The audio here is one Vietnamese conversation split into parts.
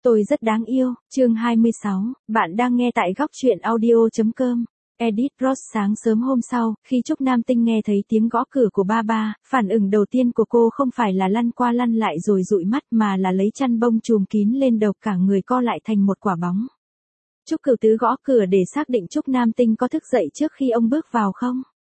Tôi rất đáng yêu, chương 26, bạn đang nghe tại góc truyện audio.com. Edit Ross. Sáng sớm hôm sau, khi Trúc Nam Tinh nghe thấy tiếng gõ cửa của ba, phản ứng đầu tiên của cô không phải là lăn qua lăn lại rồi dụi mắt mà là lấy chăn bông trùm kín lên đầu, cả người co lại thành một quả bóng. Trúc Cửu Tứ gõ cửa để xác định Trúc Nam Tinh có thức dậy trước khi ông bước vào không.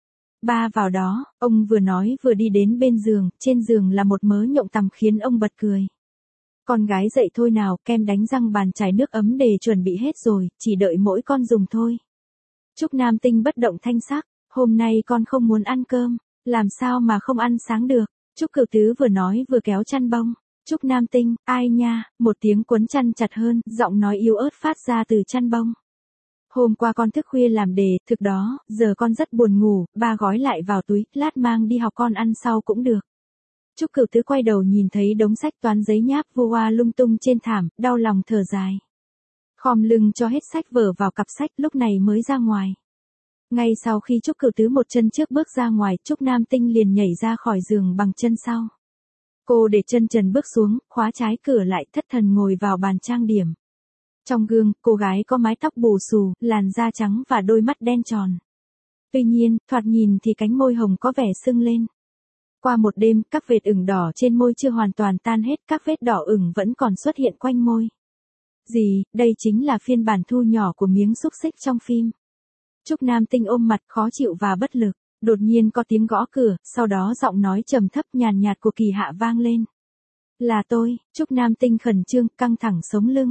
Ba vào đó, ông vừa nói vừa đi đến bên giường, trên giường là một mớ nhộng tằm khiến ông bật cười. Con gái dậy thôi nào, kem đánh răng bàn chải nước ấm để chuẩn bị hết rồi, chỉ đợi mỗi con dùng thôi. Trúc Nam Tinh bất động thanh sắc, hôm nay con không muốn ăn cơm, làm sao mà không ăn sáng được. Trúc Cửu Tứ vừa nói vừa kéo chăn bông. Trúc Nam Tinh, ai nha, một tiếng quấn chăn chặt hơn, giọng nói yếu ớt phát ra từ chăn bông. Hôm qua con thức khuya làm đề, thực đó, giờ con rất buồn ngủ, ba gói lại vào túi, lát mang đi học con ăn sau cũng được. Trúc Cửu Tứ quay đầu nhìn thấy đống sách toán giấy nháp vu oa lung tung trên thảm, đau lòng thở dài. Khom lưng cho hết sách vở vào cặp sách, lúc này mới ra ngoài. Ngay sau khi Trúc Cửu Tứ một chân trước bước ra ngoài, Trúc Nam Tinh liền nhảy ra khỏi giường bằng chân sau. Cô để chân trần bước xuống, khóa trái cửa lại, thất thần ngồi vào bàn trang điểm. Trong gương, cô gái có mái tóc bù xù, làn da trắng và đôi mắt đen tròn. Tuy nhiên, thoạt nhìn thì cánh môi hồng có vẻ sưng lên. Qua một đêm, các vệt ửng đỏ trên môi chưa hoàn toàn tan hết, các vết đỏ ửng vẫn còn xuất hiện quanh môi. Gì, đây chính là phiên bản thu nhỏ của miếng xúc xích trong phim. Trúc Nam Tinh ôm mặt khó chịu và bất lực, đột nhiên có tiếng gõ cửa, sau đó giọng nói trầm thấp nhàn nhạt của Kỳ Hạ vang lên. Là tôi. Trúc Nam Tinh khẩn trương, căng thẳng sống lưng.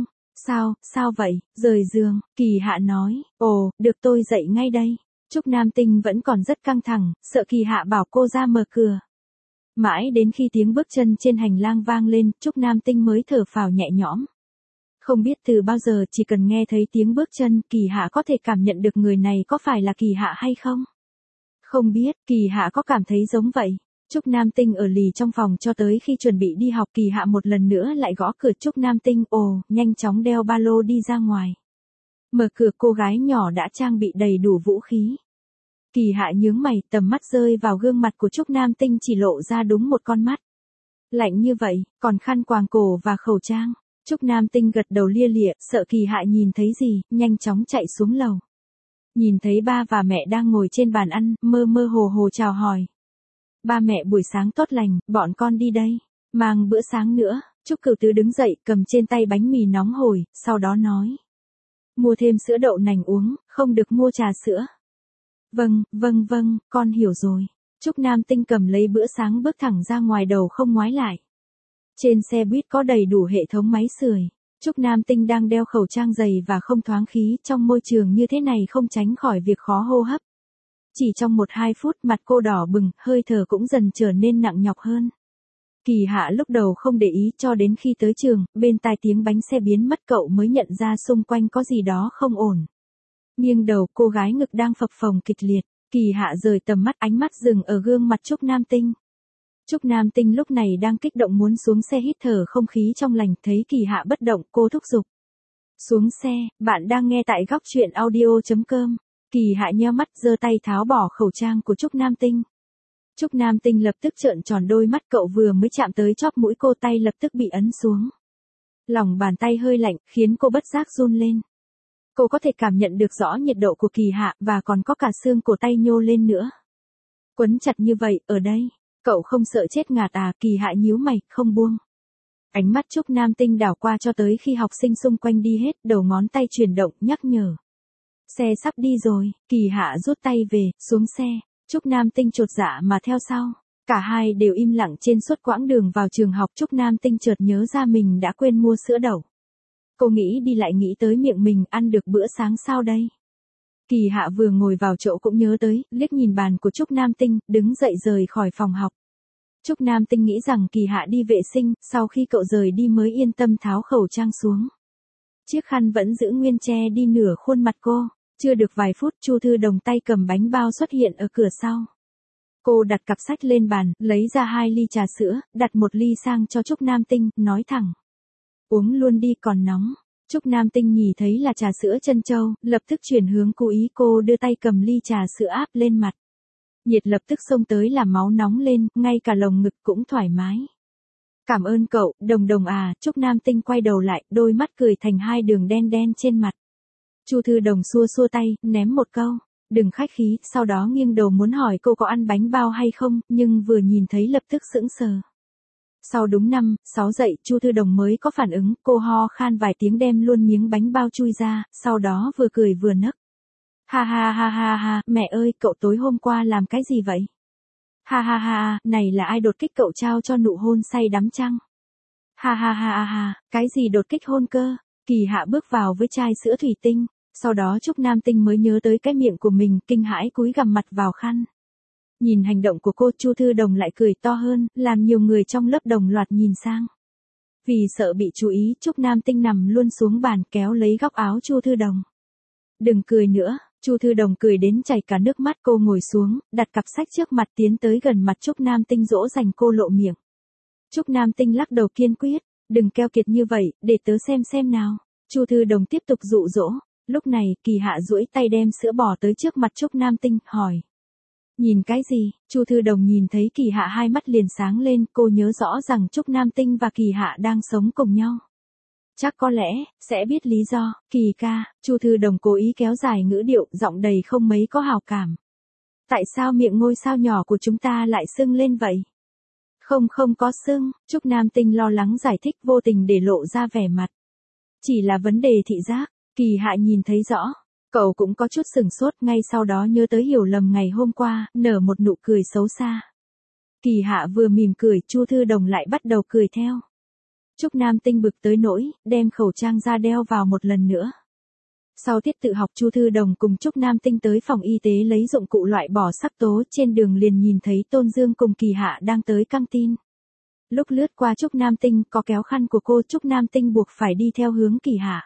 Sao vậy, rời giường, Kỳ Hạ nói, ồ, được tôi dậy ngay đây. Trúc Nam Tinh vẫn còn rất căng thẳng, sợ Kỳ Hạ bảo cô ra mở cửa. Mãi đến khi tiếng bước chân trên hành lang vang lên, Trúc Nam Tinh mới thở phào nhẹ nhõm. Không biết từ bao giờ chỉ cần nghe thấy tiếng bước chân, Kỳ Hạ có thể cảm nhận được người này có phải là Kỳ Hạ hay không? Không biết, Kỳ Hạ có cảm thấy giống vậy. Trúc Nam Tinh ở lì trong phòng cho tới khi chuẩn bị đi học, Kỳ Hạ một lần nữa lại gõ cửa. Trúc Nam Tinh, nhanh chóng đeo ba lô đi ra ngoài. Mở cửa, cô gái nhỏ đã trang bị đầy đủ vũ khí. Kỳ Hạ nhướng mày, tầm mắt rơi vào gương mặt của Trúc Nam Tinh chỉ lộ ra đúng một con mắt. Lạnh như vậy, còn khăn quàng cổ và khẩu trang. Trúc Nam Tinh gật đầu lia lịa, sợ Kỳ Hạ nhìn thấy gì, nhanh chóng chạy xuống lầu. Nhìn thấy ba và mẹ đang ngồi trên bàn ăn, mơ mơ hồ hồ chào hỏi. Ba mẹ buổi sáng tốt lành, bọn con đi đây. Mang bữa sáng nữa. Trúc Cửu Tứ đứng dậy, cầm trên tay bánh mì nóng hổi, sau đó nói. Mua thêm sữa đậu nành uống, không được mua trà sữa. Vâng, con hiểu rồi. Trúc Nam Tinh cầm lấy bữa sáng bước thẳng ra ngoài, đầu không ngoái lại. Trên xe buýt có đầy đủ hệ thống máy sưởi. Trúc Nam Tinh đang đeo khẩu trang dày và không thoáng khí, trong môi trường như thế này không tránh khỏi việc khó hô hấp. Chỉ trong 1-2 phút mặt cô đỏ bừng, hơi thở cũng dần trở nên nặng nhọc hơn. Kỳ Hạ lúc đầu không để ý cho đến khi tới trường, bên tai tiếng bánh xe biến mất cậu mới nhận ra xung quanh có gì đó không ổn. Nghiêng đầu, cô gái ngực đang phập phồng kịch liệt. Kỳ Hạ rời tầm mắt, ánh mắt dừng ở gương mặt Trúc Nam Tinh. Trúc Nam Tinh lúc này đang kích động muốn xuống xe hít thở không khí trong lành, thấy Kỳ Hạ bất động, cô thúc giục. Xuống xe, bạn đang nghe tại góc truyện audio.com. Kỳ Hạ nheo mắt, giơ tay tháo bỏ khẩu trang của Trúc Nam Tinh. Trúc Nam Tinh lập tức trợn tròn đôi mắt, cậu vừa mới chạm tới chóp mũi cô, tay lập tức bị ấn xuống. Lòng bàn tay hơi lạnh, khiến cô bất giác run lên. Cô có thể cảm nhận được rõ nhiệt độ của Kỳ Hạ, và còn có cả xương cổ tay nhô lên nữa. Quấn chặt như vậy, ở đây, cậu không sợ chết ngạt à? Kỳ Hạ nhíu mày, không buông. Ánh mắt Trúc Nam Tinh đảo qua cho tới khi học sinh xung quanh đi hết, đầu ngón tay chuyển động, nhắc nhở. Xe sắp đi rồi. Kỳ Hạ rút tay về, xuống xe. Trúc Nam Tinh chột dạ mà theo sau. Cả hai đều im lặng trên suốt quãng đường vào trường học. Trúc Nam Tinh chợt nhớ ra mình đã quên mua sữa đậu. Cô nghĩ đi lại nghĩ tới miệng mình, ăn được bữa sáng sao đây? Kỳ Hạ vừa ngồi vào chỗ cũng nhớ tới, liếc nhìn bàn của Trúc Nam Tinh, đứng dậy rời khỏi phòng học. Trúc Nam Tinh nghĩ rằng Kỳ Hạ đi vệ sinh, sau khi cậu rời đi mới yên tâm tháo khẩu trang xuống. Chiếc khăn vẫn giữ nguyên che đi nửa khuôn mặt cô. Chưa được vài phút, Chu Thư Đồng tay cầm bánh bao xuất hiện ở cửa sau. Cô đặt cặp sách lên bàn, lấy ra 2 ly trà sữa, đặt 1 ly sang cho Trúc Nam Tinh, nói thẳng. Uống luôn đi, còn nóng. Trúc Nam Tinh nhìn thấy là trà sữa trân châu, lập tức chuyển hướng cố ý, cô đưa tay cầm ly trà sữa áp lên mặt. Nhiệt lập tức xông tới làm máu nóng lên, ngay cả lồng ngực cũng thoải mái. Cảm ơn cậu, Đồng Đồng à, Trúc Nam Tinh quay đầu lại, đôi mắt cười thành hai đường đen đen trên mặt. Chu Thư Đồng xua xua tay, ném một câu, đừng khách khí, sau đó nghiêng đầu muốn hỏi cô có ăn bánh bao hay không, nhưng vừa nhìn thấy lập tức sững sờ. Sau đúng 5-6 giây, Chu Thư Đồng mới có phản ứng, cô ho khan vài tiếng đem luôn miếng bánh bao chui ra, sau đó vừa cười vừa nấc. Ha ha ha ha ha, mẹ ơi, cậu tối hôm qua làm cái gì vậy? Ha ha ha, này là ai đột kích cậu trao cho nụ hôn say đắm chăng? Ha ha ha ha, cái gì đột kích hôn cơ? Kỳ Hạ bước vào với chai sữa thủy tinh, sau đó Trúc Nam Tinh mới nhớ tới cái miệng của mình, kinh hãi cúi gằm mặt vào khăn. Nhìn hành động của cô, Chu Thư Đồng lại cười to hơn, làm nhiều người trong lớp đồng loạt nhìn sang. Vì sợ bị chú ý, Trúc Nam Tinh nằm luôn xuống bàn kéo lấy góc áo Chu Thư Đồng. Đừng cười nữa, Chu Thư Đồng cười đến chảy cả nước mắt, cô ngồi xuống, đặt cặp sách trước mặt tiến tới gần mặt Trúc Nam Tinh dỗ dành cô lộ miệng. Trúc Nam Tinh lắc đầu kiên quyết, đừng keo kiệt như vậy, để tớ xem nào. Chu Thư Đồng tiếp tục dụ dỗ, lúc này Kỳ Hạ duỗi tay đem sữa bò tới trước mặt Trúc Nam Tinh, hỏi. Nhìn cái gì? Chu Thư Đồng nhìn thấy Kỳ Hạ hai mắt liền sáng lên, cô nhớ rõ rằng Trúc Nam Tinh và Kỳ Hạ đang sống cùng nhau. Chắc có lẽ, sẽ biết lý do, Kỳ ca, Chu Thư Đồng cố ý kéo dài ngữ điệu, giọng đầy không mấy có hào cảm. Tại sao miệng ngôi sao nhỏ của chúng ta lại sưng lên vậy? Không có sưng, Trúc Nam Tinh lo lắng giải thích, vô tình để lộ ra vẻ mặt. Chỉ là vấn đề thị giác, Kỳ Hạ nhìn thấy rõ. Cậu cũng có chút sừng sốt, ngay sau đó nhớ tới hiểu lầm ngày hôm qua, nở một nụ cười xấu xa. Kỳ Hạ vừa mỉm cười, Chu Thư Đồng lại bắt đầu cười theo. Trúc Nam Tinh bực tới nỗi, đem khẩu trang ra đeo vào một lần nữa. Sau tiết tự học, Chu Thư Đồng cùng Trúc Nam Tinh tới phòng y tế lấy dụng cụ loại bỏ sắc tố, trên đường liền nhìn thấy Tôn Dương cùng Kỳ Hạ đang tới căng tin. Lúc lướt qua Trúc Nam Tinh có kéo khăn của cô, Trúc Nam Tinh buộc phải đi theo hướng Kỳ Hạ.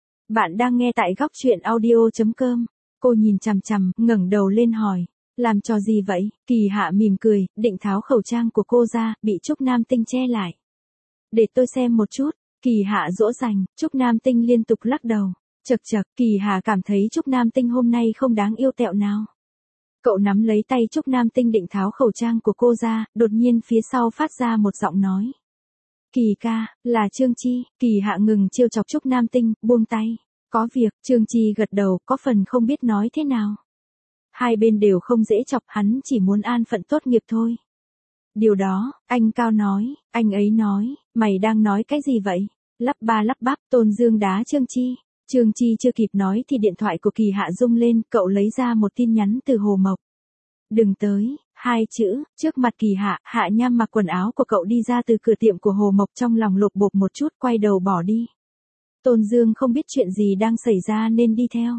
Bạn đang nghe tại góc truyện audio.com. Cô nhìn chằm chằm, ngẩng đầu lên hỏi. Làm trò gì vậy? Kỳ Hạ mỉm cười, định tháo khẩu trang của cô ra, bị Trúc Nam Tinh che lại. Để tôi xem một chút. Kỳ Hạ dỗ dành, Trúc Nam Tinh liên tục lắc đầu. Chậc chậc, Kỳ Hạ cảm thấy Trúc Nam Tinh hôm nay không đáng yêu tẹo nào. Cậu nắm lấy tay Trúc Nam Tinh định tháo khẩu trang của cô ra, đột nhiên phía sau phát ra một giọng nói. Kỳ ca, là Trương Chi. Kỳ Hạ ngừng trêu chọc Trúc Nam Tinh, buông tay. Có việc, Trương Chi gật đầu, có phần không biết nói thế nào. Hai bên đều không dễ chọc, hắn chỉ muốn an phận tốt nghiệp thôi. Điều đó, anh Cao nói, anh ấy nói, mày đang nói cái gì vậy? Lắp ba lắp bắp, Tôn Dương đá Trương Chi. Trương Chi chưa kịp nói thì điện thoại của Kỳ Hạ rung lên, cậu lấy ra một tin nhắn từ Hồ Mộc. Đừng tới, 2 chữ, trước mặt Kỳ Hạ, Hạ Nham mặc quần áo của cậu đi ra từ cửa tiệm của Hồ Mộc, trong lòng lột bột một chút, quay đầu bỏ đi. Tôn Dương không biết chuyện gì đang xảy ra nên đi theo.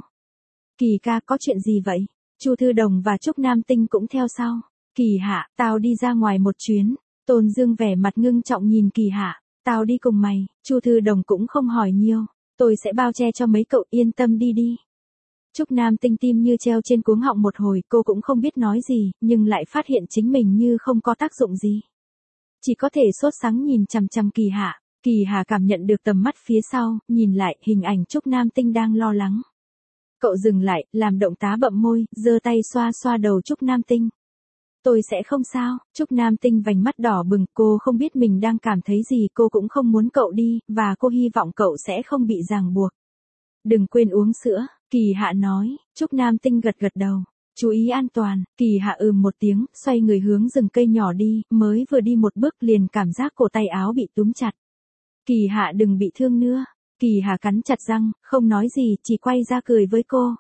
Kỳ ca, có chuyện gì vậy? Chu Thư Đồng và Trúc Nam Tinh cũng theo sau. Kỳ Hạ, tao đi ra ngoài một chuyến. Tôn Dương vẻ mặt ngưng trọng nhìn Kỳ Hạ. Tao đi cùng mày. Chu Thư Đồng cũng không hỏi nhiều. Tôi sẽ bao che cho mấy cậu, yên tâm đi đi. Trúc Nam Tinh tim như treo trên cuống họng một hồi, cô cũng không biết nói gì, nhưng lại phát hiện chính mình như không có tác dụng gì. Chỉ có thể sốt sắng nhìn chằm chằm Kỳ Hạ. Kỳ Hạ cảm nhận được tầm mắt phía sau, nhìn lại, hình ảnh Trúc Nam Tinh đang lo lắng. Cậu dừng lại, làm động tá bậm môi, giơ tay xoa xoa đầu Trúc Nam Tinh. Tôi sẽ không sao. Trúc Nam Tinh vành mắt đỏ bừng, cô không biết mình đang cảm thấy gì, cô cũng không muốn cậu đi, và cô hy vọng cậu sẽ không bị ràng buộc. Đừng quên uống sữa, Kỳ Hạ nói. Trúc Nam Tinh gật gật đầu. Chú ý an toàn. Kỳ Hạ một tiếng, xoay người hướng rừng cây nhỏ đi, mới vừa đi một bước liền cảm giác cổ tay áo bị túm chặt. Kỳ Hạ đừng bị thương nữa. Kỳ Hạ cắn chặt răng, không nói gì, chỉ quay ra cười với cô.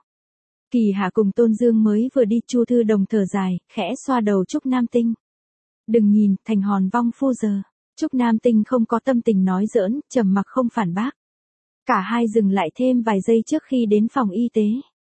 Kỳ Hạ cùng Tôn Dương mới vừa đi, Chu Thư Đồng thở dài, khẽ xoa đầu Trúc Nam Tinh. Đừng nhìn, thành hòn vong phu giờ. Trúc Nam Tinh không có tâm tình nói giỡn, trầm mặc không phản bác. Cả hai dừng lại thêm vài giây trước khi đến phòng y tế.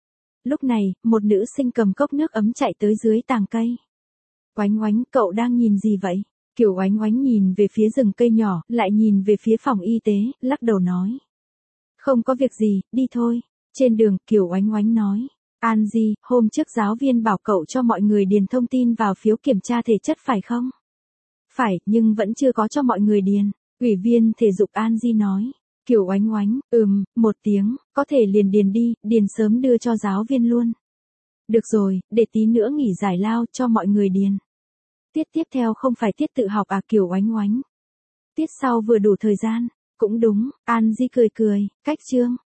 Lúc này, một nữ sinh cầm cốc nước ấm chạy tới dưới tàng cây. Oánh Oánh, cậu đang nhìn gì vậy? Kiều Oánh Oánh nhìn về phía rừng cây nhỏ, lại nhìn về phía phòng y tế, lắc đầu nói. Không có việc gì, đi thôi. Trên đường, Kiều Oánh Oánh nói. An Di, hôm trước giáo viên bảo cậu cho mọi người điền thông tin vào phiếu kiểm tra thể chất phải không? Phải, nhưng vẫn chưa có cho mọi người điền. Ủy viên thể dục An Di nói. Kiều Oánh Oánh, một tiếng, có thể liền điền đi, điền sớm đưa cho giáo viên luôn. Được rồi, để tí nữa nghỉ giải lao cho mọi người điền. Tiết tiếp theo không phải tiết tự học à? Kiều Oánh Oánh. Tiết sau vừa đủ thời gian. Cũng đúng, An Di cười cười, cách Trương.